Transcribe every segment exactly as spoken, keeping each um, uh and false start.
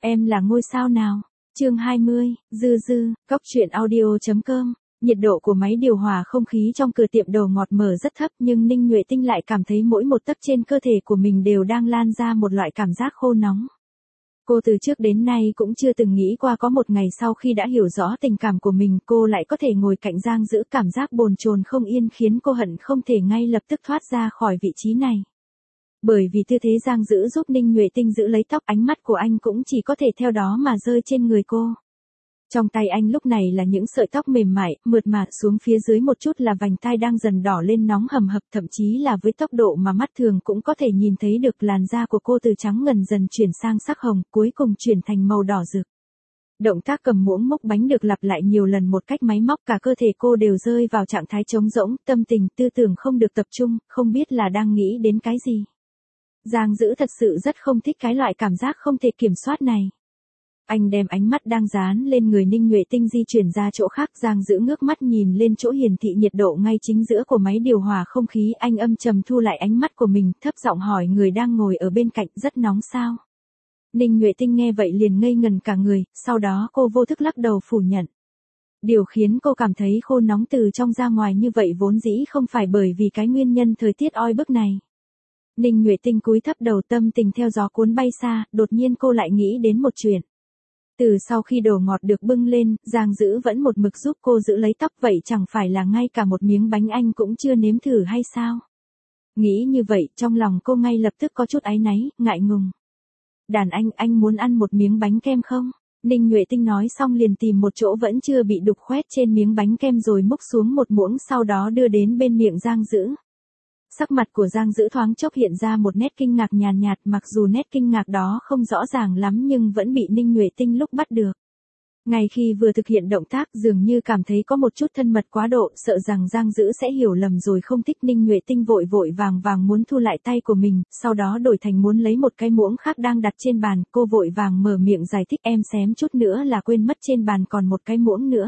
Em là ngôi sao nào? Chương hai mươi, Dư Dư, Cóc truyện audio.com. Nhiệt độ của máy điều hòa không khí trong cửa tiệm đồ ngọt mở rất thấp, nhưng Ninh Nhuệ Tinh lại cảm thấy mỗi một tấc trên cơ thể của mình đều đang lan ra một loại cảm giác khô nóng. Cô từ trước đến nay cũng chưa từng nghĩ qua có một ngày sau khi đã hiểu rõ tình cảm của mình, cô lại có thể ngồi cạnh Giang Dữ, cảm giác bồn chồn không yên khiến cô hận không thể ngay lập tức thoát ra khỏi vị trí này. Bởi vì tư thế Giang Dữ giúp Ninh Nhuệ Tinh giữ lấy tóc, ánh mắt của anh cũng chỉ có thể theo đó mà rơi trên người cô. Trong tay anh lúc này là những sợi tóc mềm mại, mượt mà, xuống phía dưới một chút là vành tai đang dần đỏ lên nóng hầm hập, thậm chí là với tốc độ mà mắt thường cũng có thể nhìn thấy được làn da của cô từ trắng ngần dần chuyển sang sắc hồng, cuối cùng chuyển thành màu đỏ rực. Động tác cầm muỗng múc bánh được lặp lại nhiều lần một cách máy móc, cả cơ thể cô đều rơi vào trạng thái trống rỗng, tâm tình, tư tưởng không được tập trung, không biết là đang nghĩ đến cái gì. Giang Dữ thật sự rất không thích cái loại cảm giác không thể kiểm soát này. Anh đem ánh mắt đang dán lên người Ninh Nhuệ Tinh di chuyển ra chỗ khác. Giang Dữ ngước mắt nhìn lên chỗ hiển thị nhiệt độ ngay chính giữa của máy điều hòa không khí, anh âm trầm thu lại ánh mắt của mình, thấp giọng hỏi người đang ngồi ở bên cạnh, rất nóng sao? Ninh Nhuệ Tinh nghe vậy liền ngây ngần cả người, sau đó cô vô thức lắc đầu phủ nhận. Điều khiến cô cảm thấy khô nóng từ trong ra ngoài như vậy vốn dĩ không phải bởi vì cái nguyên nhân thời tiết oi bức này. Ninh Nhuệ Tinh cúi thấp đầu, tâm tình theo gió cuốn bay xa, đột nhiên cô lại nghĩ đến một chuyện. Từ sau khi đồ ngọt được bưng lên, Giang Dữ vẫn một mực giúp cô giữ lấy tóc, vậy chẳng phải là ngay cả một miếng bánh anh cũng chưa nếm thử hay sao? Nghĩ như vậy, trong lòng cô ngay lập tức có chút áy náy, ngại ngùng. Đàn anh, anh muốn ăn một miếng bánh kem không? Ninh Nhuệ Tinh nói xong liền tìm một chỗ vẫn chưa bị đục khoét trên miếng bánh kem rồi múc xuống một muỗng, sau đó đưa đến bên miệng Giang Dữ. Sắc mặt của Giang Dữ thoáng chốc hiện ra một nét kinh ngạc nhàn nhạt, mặc dù nét kinh ngạc đó không rõ ràng lắm nhưng vẫn bị Ninh Nhuệ Tinh lúc bắt được. Ngay khi vừa thực hiện động tác dường như cảm thấy có một chút thân mật quá độ, sợ rằng Giang Dữ sẽ hiểu lầm rồi không thích, Ninh Nhuệ Tinh vội vội vàng vàng muốn thu lại tay của mình, sau đó đổi thành muốn lấy một cái muỗng khác đang đặt trên bàn, cô vội vàng mở miệng giải thích, em xém chút nữa là quên mất trên bàn còn một cái muỗng nữa.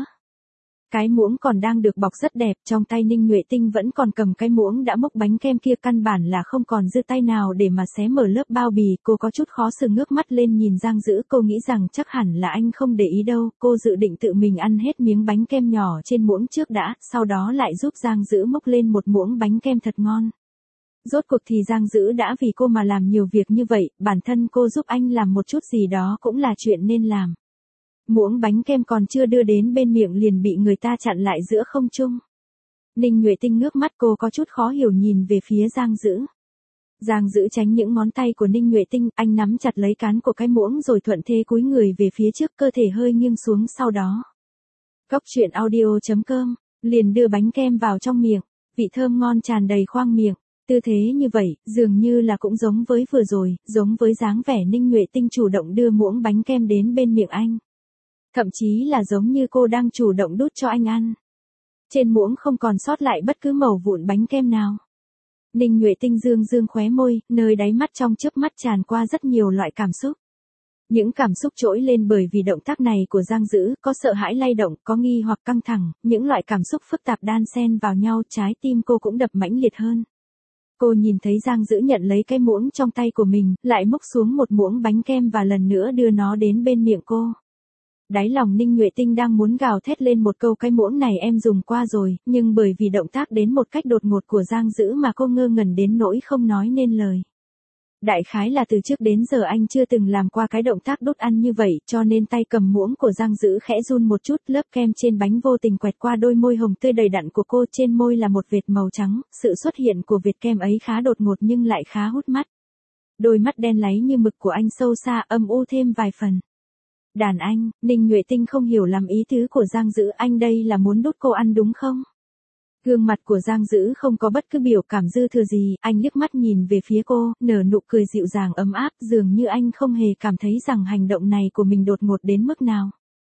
Cái muỗng còn đang được bọc rất đẹp, trong tay Ninh Nhuệ Tinh vẫn còn cầm cái muỗng đã múc bánh kem kia, căn bản là không còn dư tay nào để mà xé mở lớp bao bì. Cô có chút khó xử ngước mắt lên nhìn Giang Dữ, cô nghĩ rằng chắc hẳn là anh không để ý đâu, cô dự định tự mình ăn hết miếng bánh kem nhỏ trên muỗng trước đã, sau đó lại giúp Giang Dữ múc lên một muỗng bánh kem thật ngon. Rốt cuộc thì Giang Dữ đã vì cô mà làm nhiều việc như vậy, bản thân cô giúp anh làm một chút gì đó cũng là chuyện nên làm. Muỗng bánh kem còn chưa đưa đến bên miệng liền bị người ta chặn lại giữa không trung. Ninh Nhuệ Tinh ngước mắt, cô có chút khó hiểu nhìn về phía Giang Dữ. Giang Dữ tránh những ngón tay của Ninh Nhuệ Tinh, anh nắm chặt lấy cán của cái muỗng rồi thuận thế cúi người về phía trước, cơ thể hơi nghiêng xuống, sau đó. Cóc truyện audio.com, liền đưa bánh kem vào trong miệng, vị thơm ngon tràn đầy khoang miệng. Tư thế như vậy, dường như là cũng giống với vừa rồi, giống với dáng vẻ Ninh Nhuệ Tinh chủ động đưa muỗng bánh kem đến bên miệng anh. Thậm chí là giống như cô đang chủ động đút cho anh ăn. Trên muỗng không còn sót lại bất cứ mẩu vụn bánh kem nào. Ninh Nhuệ Tinh dương dương khóe môi, nơi đáy mắt trong chớp mắt tràn qua rất nhiều loại cảm xúc. Những cảm xúc trỗi lên bởi vì động tác này của Giang Dữ, có sợ hãi lay động, có nghi hoặc căng thẳng, những loại cảm xúc phức tạp đan xen vào nhau, trái tim cô cũng đập mãnh liệt hơn. Cô nhìn thấy Giang Dữ nhận lấy cái muỗng trong tay của mình, lại múc xuống một muỗng bánh kem và lần nữa đưa nó đến bên miệng cô. Đáy lòng Ninh Nhuệ Tinh đang muốn gào thét lên một câu, cái muỗng này em dùng qua rồi, nhưng bởi vì động tác đến một cách đột ngột của Giang Dữ mà cô ngơ ngẩn đến nỗi không nói nên lời. Đại khái là từ trước đến giờ anh chưa từng làm qua cái động tác đút ăn như vậy, cho nên tay cầm muỗng của Giang Dữ khẽ run một chút, lớp kem trên bánh vô tình quẹt qua đôi môi hồng tươi đầy đặn của cô, trên môi là một vệt màu trắng, sự xuất hiện của vệt kem ấy khá đột ngột nhưng lại khá hút mắt. Đôi mắt đen láy như mực của anh sâu xa, âm u thêm vài phần. Đàn anh, Ninh Nhuệ Tinh không hiểu lắm ý tứ của Giang Dữ, anh đây là muốn đút cô ăn đúng không? Gương mặt của Giang Dữ không có bất cứ biểu cảm dư thừa gì, anh liếc mắt nhìn về phía cô, nở nụ cười dịu dàng ấm áp, dường như anh không hề cảm thấy rằng hành động này của mình đột ngột đến mức nào.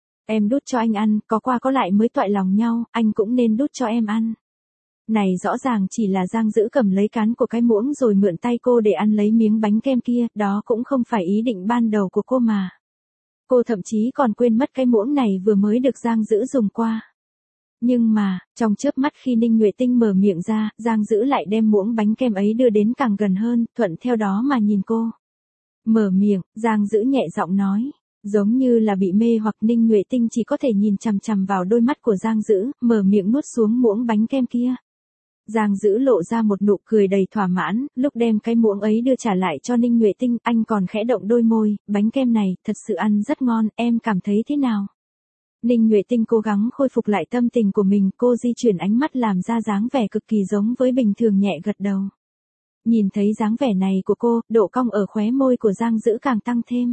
Em đút cho anh ăn, có qua có lại mới toại lòng nhau, anh cũng nên đút cho em ăn. Này rõ ràng chỉ là Giang Dữ cầm lấy cán của cái muỗng rồi mượn tay cô để ăn lấy miếng bánh kem kia, đó cũng không phải ý định ban đầu của cô mà. Cô thậm chí còn quên mất cái muỗng này vừa mới được Giang Dữ dùng qua. Nhưng mà, trong chớp mắt khi Ninh Nhuệ Tinh mở miệng ra, Giang Dữ lại đem muỗng bánh kem ấy đưa đến càng gần hơn, thuận theo đó mà nhìn cô. Mở miệng, Giang Dữ nhẹ giọng nói, Giống như là bị mê hoặc Ninh Nhuệ Tinh chỉ có thể nhìn chằm chằm vào đôi mắt của Giang Dữ, mở miệng nuốt xuống muỗng bánh kem kia. Giang Dữ lộ ra một nụ cười đầy thỏa mãn, lúc đem cái muỗng ấy đưa trả lại cho Ninh Nhuệ Tinh, anh còn khẽ động đôi môi, bánh kem này, thật sự ăn rất ngon, em cảm thấy thế nào? Ninh Nhuệ Tinh cố gắng khôi phục lại tâm tình của mình, cô di chuyển ánh mắt làm ra dáng vẻ cực kỳ giống với bình thường nhẹ gật đầu. Nhìn thấy dáng vẻ này của cô, độ cong ở khóe môi của Giang Dữ càng tăng thêm.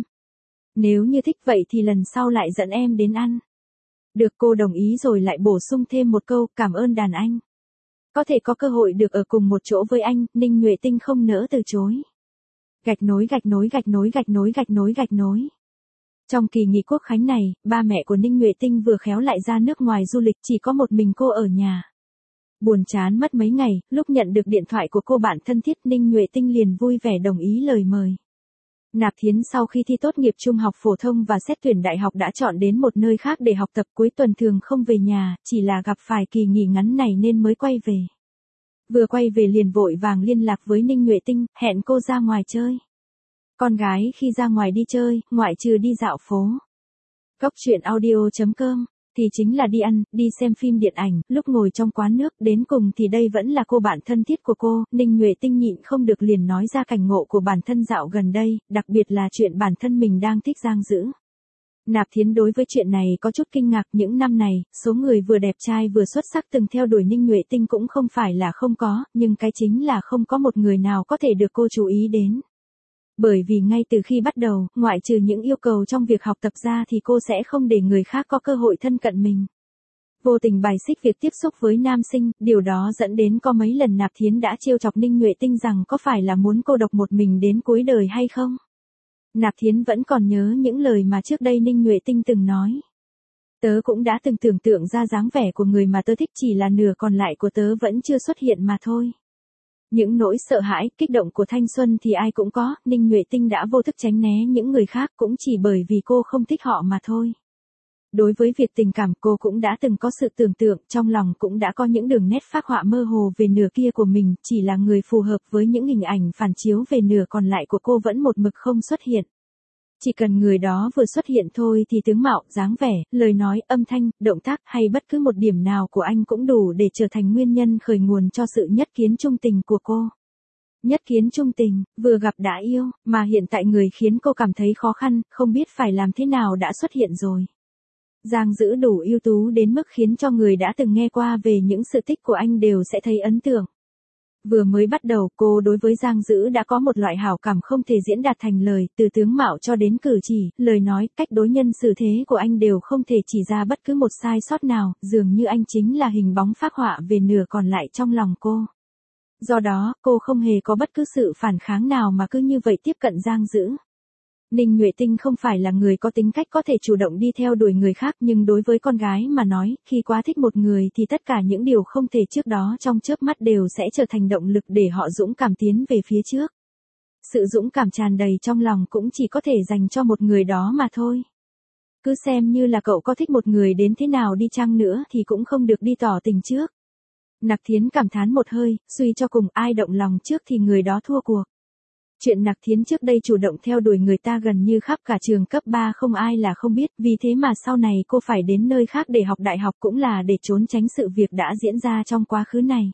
Nếu như thích vậy thì lần sau lại dẫn em đến ăn. Được, cô đồng ý rồi lại bổ sung thêm một câu, cảm ơn đàn anh. Có thể có cơ hội được ở cùng một chỗ với anh, Ninh Nhuệ Tinh không nỡ từ chối. Gạch nối gạch nối gạch nối gạch nối gạch nối gạch nối. Trong kỳ nghỉ quốc khánh này, ba mẹ của Ninh Nhuệ Tinh vừa khéo lại ra nước ngoài du lịch, chỉ có một mình cô ở nhà. Buồn chán mất mấy ngày, lúc nhận được điện thoại của cô bạn thân thiết, Ninh Nhuệ Tinh liền vui vẻ đồng ý lời mời. Nạp Thiến sau khi thi tốt nghiệp trung học phổ thông và xét tuyển đại học đã chọn đến một nơi khác để học tập, cuối tuần thường không về nhà, chỉ là gặp phải kỳ nghỉ ngắn này nên mới quay về. Vừa quay về liền vội vàng liên lạc với Ninh Nhuệ Tinh, hẹn cô ra ngoài chơi. Con gái khi ra ngoài đi chơi, ngoại trừ đi dạo phố, Cốc truyện audio chấm com, thì chính là đi ăn, đi xem phim điện ảnh, lúc ngồi trong quán nước, đến cùng thì đây vẫn là cô bạn thân thiết của cô, Ninh Nhuệ Tinh nhịn không được liền nói ra cảnh ngộ của bản thân dạo gần đây, đặc biệt là chuyện bản thân mình đang thích Giang Dữ. Nạp Thiến đối với chuyện này có chút kinh ngạc, những năm này, số người vừa đẹp trai vừa xuất sắc từng theo đuổi Ninh Nhuệ Tinh cũng không phải là không có, nhưng cái chính là không có một người nào có thể được cô chú ý đến. Bởi vì ngay từ khi bắt đầu, ngoại trừ những yêu cầu trong việc học tập ra thì cô sẽ không để người khác có cơ hội thân cận mình. Vô tình bài xích việc tiếp xúc với nam sinh, điều đó dẫn đến có mấy lần Nạp Thiến đã trêu chọc Ninh Nhuệ Tinh rằng có phải là muốn cô độc một mình đến cuối đời hay không? Nạp Thiến vẫn còn nhớ những lời mà trước đây Ninh Nhuệ Tinh từng nói. Tớ cũng đã từng tưởng tượng ra dáng vẻ của người mà tớ thích, chỉ là nửa còn lại của tớ vẫn chưa xuất hiện mà thôi. Những nỗi sợ hãi, kích động của thanh xuân thì ai cũng có, Ninh Nhuệ Tinh đã vô thức tránh né những người khác cũng chỉ bởi vì cô không thích họ mà thôi. Đối với việc tình cảm cô cũng đã từng có sự tưởng tượng, trong lòng cũng đã có những đường nét phác họa mơ hồ về nửa kia của mình, chỉ là người phù hợp với những hình ảnh phản chiếu về nửa còn lại của cô vẫn một mực không xuất hiện. Chỉ cần người đó vừa xuất hiện thôi thì tướng mạo, dáng vẻ, lời nói, âm thanh, động tác hay bất cứ một điểm nào của anh cũng đủ để trở thành nguyên nhân khởi nguồn cho sự nhất kiến chung tình của cô. Nhất kiến chung tình, vừa gặp đã yêu, mà hiện tại người khiến cô cảm thấy khó khăn, không biết phải làm thế nào đã xuất hiện rồi. Giang Dữ đủ ưu tú đến mức khiến cho người đã từng nghe qua về những sự tích của anh đều sẽ thấy ấn tượng. Vừa mới bắt đầu cô đối với Giang Dữ đã có một loại hảo cảm không thể diễn đạt thành lời, từ tướng mạo cho đến cử chỉ, lời nói, cách đối nhân xử thế của anh đều không thể chỉ ra bất cứ một sai sót nào, dường như anh chính là hình bóng phác họa về nửa còn lại trong lòng cô. Do đó, cô không hề có bất cứ sự phản kháng nào mà cứ như vậy tiếp cận Giang Dữ. Ninh Nhuệ Tinh không phải là người có tính cách có thể chủ động đi theo đuổi người khác, nhưng đối với con gái mà nói, khi quá thích một người thì tất cả những điều không thể trước đó trong chớp mắt đều sẽ trở thành động lực để họ dũng cảm tiến về phía trước. Sự dũng cảm tràn đầy trong lòng cũng chỉ có thể dành cho một người đó mà thôi. Cứ xem như là cậu có thích một người đến thế nào đi chăng nữa thì cũng không được đi tỏ tình trước. Nạp Thiến cảm thán một hơi, suy cho cùng ai động lòng trước thì người đó thua cuộc. Chuyện Nạp Thiến trước đây chủ động theo đuổi người ta gần như khắp cả trường cấp ba không ai là không biết, vì thế mà sau này cô phải đến nơi khác để học đại học cũng là để trốn tránh sự việc đã diễn ra trong quá khứ này.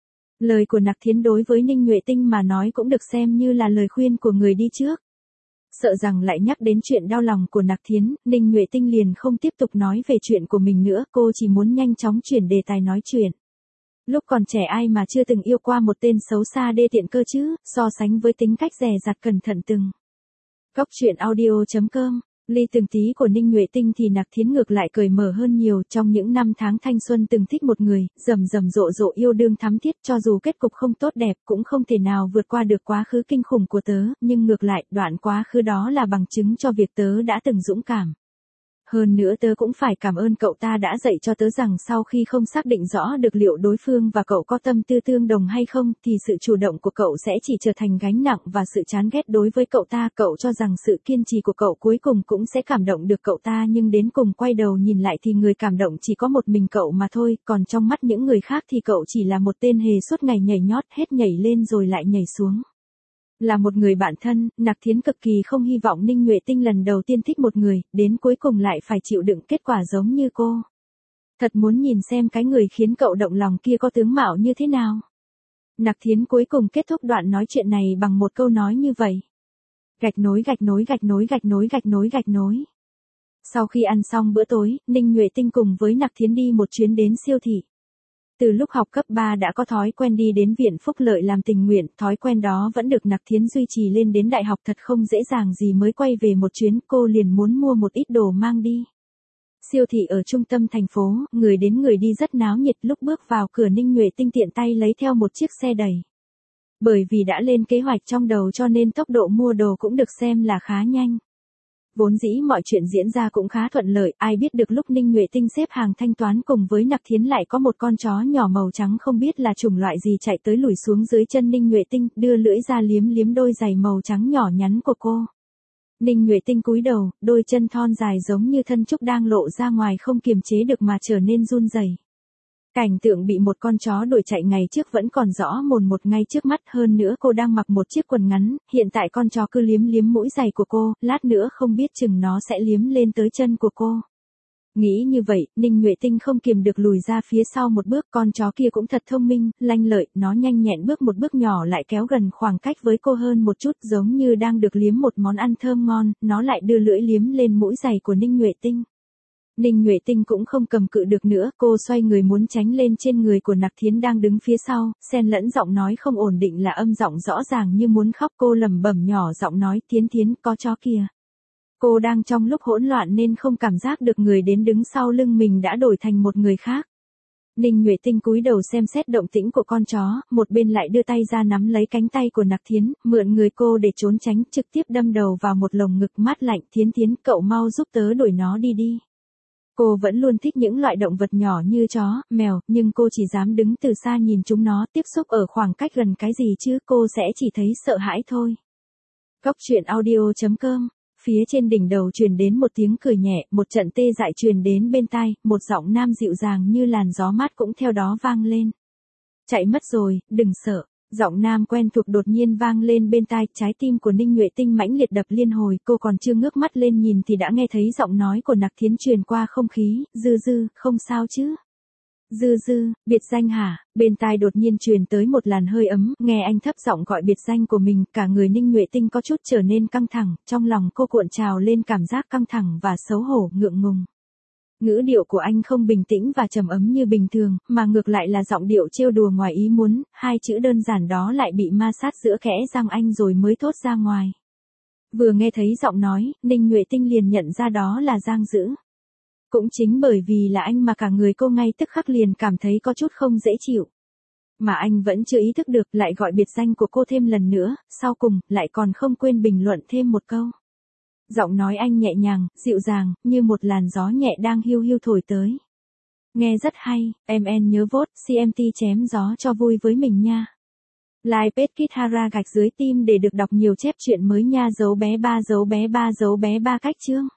Lời của Nạp Thiến đối với Ninh Nhuệ Tinh mà nói cũng được xem như là lời khuyên của người đi trước. Sợ rằng lại nhắc đến chuyện đau lòng của Nạp Thiến, Ninh Nhuệ Tinh liền không tiếp tục nói về chuyện của mình nữa, cô chỉ muốn nhanh chóng chuyển đề tài nói chuyện. Lúc còn trẻ ai mà chưa từng yêu qua một tên xấu xa đê tiện cơ chứ, so sánh với tính cách dè dặt cẩn thận từng. Cốc truyện audio chấm com, ly từng tí của Ninh Nhuệ Tinh thì Nạp Thiến ngược lại cởi mở hơn nhiều, trong những năm tháng thanh xuân từng thích một người, rầm rầm rộ rộ yêu đương thắm thiết, cho dù kết cục không tốt đẹp cũng không thể nào vượt qua được quá khứ kinh khủng của tớ, nhưng ngược lại, đoạn quá khứ đó là bằng chứng cho việc tớ đã từng dũng cảm. Hơn nữa tớ cũng phải cảm ơn cậu ta đã dạy cho tớ rằng sau khi không xác định rõ được liệu đối phương và cậu có tâm tư tương đồng hay không, thì sự chủ động của cậu sẽ chỉ trở thành gánh nặng và sự chán ghét đối với cậu ta. Cậu cho rằng sự kiên trì của cậu cuối cùng cũng sẽ cảm động được cậu ta, nhưng đến cùng quay đầu nhìn lại thì người cảm động chỉ có một mình cậu mà thôi, còn trong mắt những người khác thì cậu chỉ là một tên hề suốt ngày nhảy nhót, hết nhảy lên rồi lại nhảy xuống. Là một người bạn thân, Nặc Thiến cực kỳ không hy vọng Ninh Nhuệ Tinh lần đầu tiên thích một người, đến cuối cùng lại phải chịu đựng kết quả giống như cô. Thật muốn nhìn xem cái người khiến cậu động lòng kia có tướng mạo như thế nào. Nặc Thiến cuối cùng kết thúc đoạn nói chuyện này bằng một câu nói như vậy. Gạch nối gạch nối gạch nối gạch nối gạch nối gạch nối. Sau khi ăn xong bữa tối, Ninh Nhuệ Tinh cùng với Nặc Thiến đi một chuyến đến siêu thị. Từ lúc học cấp ba đã có thói quen đi đến viện phúc lợi làm tình nguyện, thói quen đó vẫn được Nặc Thiến duy trì lên đến đại học, thật không dễ dàng gì mới quay về một chuyến, cô liền muốn mua một ít đồ mang đi. Siêu thị ở trung tâm thành phố, người đến người đi rất náo nhiệt, lúc bước vào cửa Ninh Nhuệ Tinh tiện tay lấy theo một chiếc xe đẩy. Bởi vì đã lên kế hoạch trong đầu cho nên tốc độ mua đồ cũng được xem là khá nhanh. Vốn dĩ mọi chuyện diễn ra cũng khá thuận lợi, ai biết được lúc Ninh Nhuệ Tinh xếp hàng thanh toán cùng với Nặc Thiến lại có một con chó nhỏ màu trắng không biết là chủng loại gì chạy tới lùi xuống dưới chân Ninh Nhuệ Tinh, đưa lưỡi ra liếm liếm đôi giày màu trắng nhỏ nhắn của cô. Ninh Nhuệ Tinh cúi đầu, đôi chân thon dài giống như thân trúc đang lộ ra ngoài không kiềm chế được mà trở nên run rẩy. Cảnh tượng bị một con chó đuổi chạy ngày trước vẫn còn rõ mồn một ngay trước mắt, hơn nữa cô đang mặc một chiếc quần ngắn, hiện tại con chó cứ liếm liếm mũi giày của cô, lát nữa không biết chừng nó sẽ liếm lên tới chân của cô. Nghĩ như vậy, Ninh Nhuệ Tinh không kiềm được lùi ra phía sau một bước, con chó kia cũng thật thông minh, lanh lợi, nó nhanh nhẹn bước một bước nhỏ lại kéo gần khoảng cách với cô hơn một chút, giống như đang được liếm một món ăn thơm ngon, nó lại đưa lưỡi liếm lên mũi giày của Ninh Nhuệ Tinh. Ninh Nhuệ Tinh cũng không cầm cự được nữa, cô xoay người muốn tránh lên trên người của Nặc Thiến đang đứng phía sau, xen lẫn giọng nói không ổn định là âm giọng rõ ràng như muốn khóc, cô lẩm bẩm nhỏ giọng nói, Thiến Thiến, có chó kìa. Cô đang trong lúc hỗn loạn nên không cảm giác được người đến đứng sau lưng mình đã đổi thành một người khác. Ninh Nhuệ Tinh cúi đầu xem xét động tĩnh của con chó, một bên lại đưa tay ra nắm lấy cánh tay của Nặc Thiến, mượn người cô để trốn tránh, trực tiếp đâm đầu vào một lồng ngực mát lạnh, Thiến Thiến, cậu mau giúp tớ đuổi nó đi đi. Cô vẫn luôn thích những loại động vật nhỏ như chó, mèo, nhưng cô chỉ dám đứng từ xa nhìn chúng nó, tiếp xúc ở khoảng cách gần cái gì chứ, cô sẽ chỉ thấy sợ hãi thôi. Góc truyện audio chấm com. Phía trên đỉnh đầu truyền đến một tiếng cười nhẹ, một trận tê dại truyền đến bên tai, một giọng nam dịu dàng như làn gió mát cũng theo đó vang lên. Chạy mất rồi, đừng sợ. Giọng nam quen thuộc đột nhiên vang lên bên tai, trái tim của Ninh Nhuệ Tinh mãnh liệt đập liên hồi, cô còn chưa ngước mắt lên nhìn thì đã nghe thấy giọng nói của Nặc Thiến truyền qua không khí, Dư Dư, không sao chứ? Dư Dư, biệt danh hả? Bên tai đột nhiên truyền tới một làn hơi ấm, nghe anh thấp giọng gọi biệt danh của mình, cả người Ninh Nhuệ Tinh có chút trở nên căng thẳng, trong lòng cô cuộn trào lên cảm giác căng thẳng và xấu hổ, ngượng ngùng. Ngữ điệu của anh không bình tĩnh và trầm ấm như bình thường, mà ngược lại là giọng điệu trêu đùa ngoài ý muốn, hai chữ đơn giản đó lại bị ma sát giữa kẽ răng anh rồi mới thốt ra ngoài. Vừa nghe thấy giọng nói, Ninh Nhuệ Tinh liền nhận ra đó là Giang Dữ. Cũng chính bởi vì là anh mà cả người cô ngay tức khắc liền cảm thấy có chút không dễ chịu. Mà anh vẫn chưa ý thức được, lại gọi biệt danh của cô thêm lần nữa, sau cùng, lại còn không quên bình luận thêm một câu. Giọng nói anh nhẹ nhàng, dịu dàng, như một làn gió nhẹ đang hiu hiu thổi tới. Nghe rất hay, em en nhớ vote, xê em tê chém gió cho vui với mình nha. Like page Kid Hara gạch dưới tim để được đọc nhiều chép truyện mới nha, dấu bé ba dấu bé ba dấu bé ba cách chương.